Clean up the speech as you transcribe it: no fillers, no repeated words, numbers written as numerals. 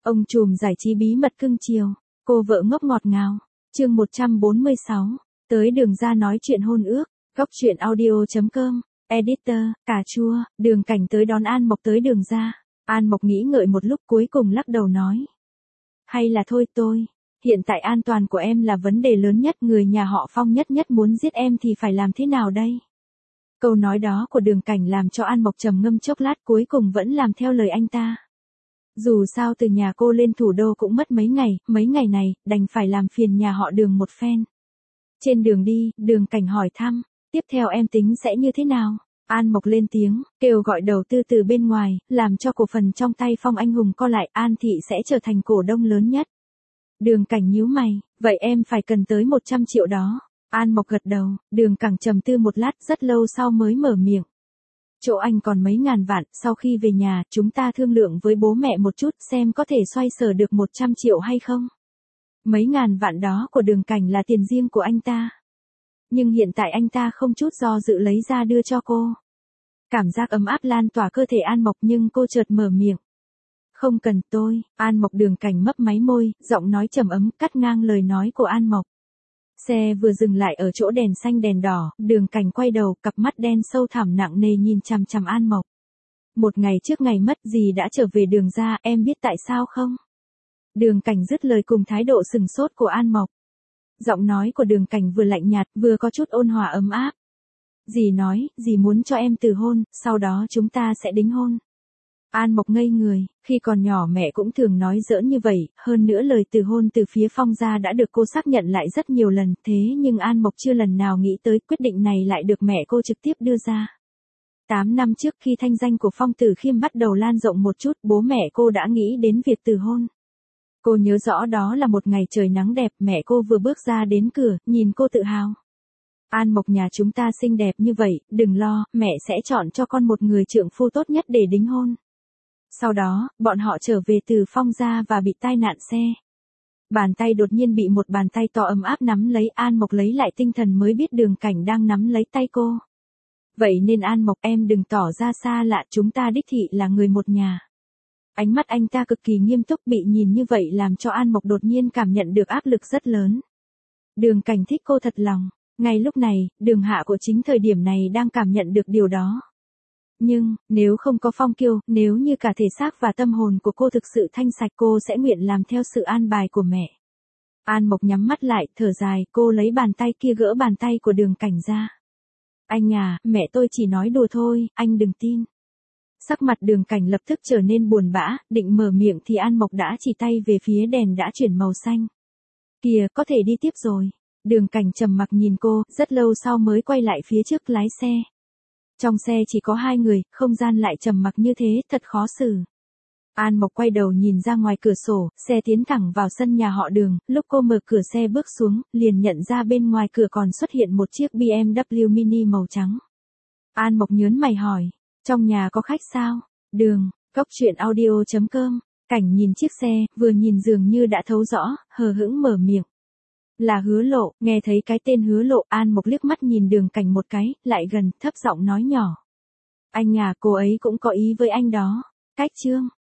Ông trùm giải trí bí mật cưng chiều, cô vợ ngốc ngọt ngào. Chương 146, tới Đường Ra nói chuyện hôn ước. Góc truyện audio.com. Editor, cà chua. Đường Cảnh tới đón An Mộc tới Đường Ra. An Mộc nghĩ ngợi một lúc cuối cùng lắc đầu nói. Hay là thôi tôi. Hiện tại an toàn của em là vấn đề lớn nhất. Người nhà họ Phong nhất muốn giết em thì phải làm thế nào đây? Câu nói đó của Đường Cảnh làm cho An Mộc trầm ngâm chốc lát, cuối cùng vẫn làm theo lời anh ta. Dù sao từ nhà cô lên thủ đô cũng mất mấy ngày này, đành phải làm phiền nhà họ Đường một phen. Trên đường đi, Đường Cảnh hỏi thăm, tiếp theo em tính sẽ như thế nào? An Mộc lên tiếng, kêu gọi đầu tư từ bên ngoài, làm cho cổ phần trong tay Phong Anh Hùng co lại, An Thị sẽ trở thành cổ đông lớn nhất. Đường Cảnh nhíu mày, vậy em phải cần tới 100 triệu đó. An Mộc gật đầu, Đường Cảnh trầm tư một lát rất lâu sau mới mở miệng. Chỗ anh còn mấy ngàn vạn, sau khi về nhà, chúng ta thương lượng với bố mẹ một chút xem có thể xoay sở được 100 triệu hay không. Mấy ngàn vạn đó của Đường Cảnh là tiền riêng của anh ta. Nhưng hiện tại anh ta không chút do dự lấy ra đưa cho cô. Cảm giác ấm áp lan tỏa cơ thể An Mộc nhưng cô chợt mở miệng. Không cần tôi, An Mộc. Đường Cảnh mấp máy môi, giọng nói trầm ấm cắt ngang lời nói của An Mộc. Xe vừa dừng lại ở chỗ đèn xanh đèn đỏ, Đường Cảnh quay đầu, cặp mắt đen sâu thẳm nặng nề nhìn chằm chằm An Mộc. Một ngày trước ngày mất dì đã trở về Đường Ra, em biết tại sao không? Đường Cảnh dứt lời cùng thái độ sừng sốt của An Mộc. Giọng nói của Đường Cảnh vừa lạnh nhạt, vừa có chút ôn hòa ấm áp. Dì nói, dì muốn cho em từ hôn, sau đó chúng ta sẽ đính hôn. An Mộc ngây người, khi còn nhỏ mẹ cũng thường nói giỡn như vậy, hơn nữa lời từ hôn từ phía Phong gia đã được cô xác nhận lại rất nhiều lần, thế nhưng An Mộc chưa lần nào nghĩ tới quyết định này lại được mẹ cô trực tiếp đưa ra. 8 năm trước khi thanh danh của Phong Tử Khiêm bắt đầu lan rộng một chút, bố mẹ cô đã nghĩ đến việc từ hôn. Cô nhớ rõ đó là một ngày trời nắng đẹp, mẹ cô vừa bước ra đến cửa, nhìn cô tự hào. An Mộc, nhà chúng ta xinh đẹp như vậy, đừng lo, mẹ sẽ chọn cho con một người trượng phu tốt nhất để đính hôn. Sau đó, bọn họ trở về từ Phong gia và bị tai nạn xe. Bàn tay đột nhiên bị một bàn tay to ấm áp nắm lấy, An Mộc lấy lại tinh thần mới biết Đường Cảnh đang nắm lấy tay cô. Vậy nên An Mộc, em đừng tỏ ra xa lạ, chúng ta đích thị là người một nhà. Ánh mắt anh ta cực kỳ nghiêm túc, bị nhìn như vậy làm cho An Mộc đột nhiên cảm nhận được áp lực rất lớn. Đường Cảnh thích cô thật lòng. Ngay lúc này, Đường Hạ của chính thời điểm này đang cảm nhận được điều đó. Nhưng, nếu không có Phong Kiêu, nếu như cả thể xác và tâm hồn của cô thực sự thanh sạch, cô sẽ nguyện làm theo sự an bài của mẹ. An Mộc nhắm mắt lại, thở dài, cô lấy bàn tay kia gỡ bàn tay của Đường Cảnh ra. Anh à, mẹ tôi chỉ nói đùa thôi, anh đừng tin. Sắc mặt Đường Cảnh lập tức trở nên buồn bã, định mở miệng thì An Mộc đã chỉ tay về phía đèn đã chuyển màu xanh. Kìa, có thể đi tiếp rồi. Đường Cảnh trầm mặc nhìn cô, rất lâu sau mới quay lại phía trước lái xe. Trong xe chỉ có hai người, không gian lại trầm mặc như thế, thật khó xử. An Mộc quay đầu nhìn ra ngoài cửa sổ, xe tiến thẳng vào sân nhà họ Đường, lúc cô mở cửa xe bước xuống, liền nhận ra bên ngoài cửa còn xuất hiện một chiếc BMW Mini màu trắng. An Mộc nhớn mày hỏi, trong nhà có khách sao? Đường, góc truyện audio.com. Cảnh nhìn chiếc xe, vừa nhìn dường như đã thấu rõ, hờ hững mở miệng. Là Hứa Lộ. Nghe thấy cái tên Hứa Lộ, An Mộc liếc mắt nhìn Đường Cảnh một cái, lại gần, thấp giọng nói nhỏ. Anh à, cô ấy cũng có ý với anh đó. Cách chương.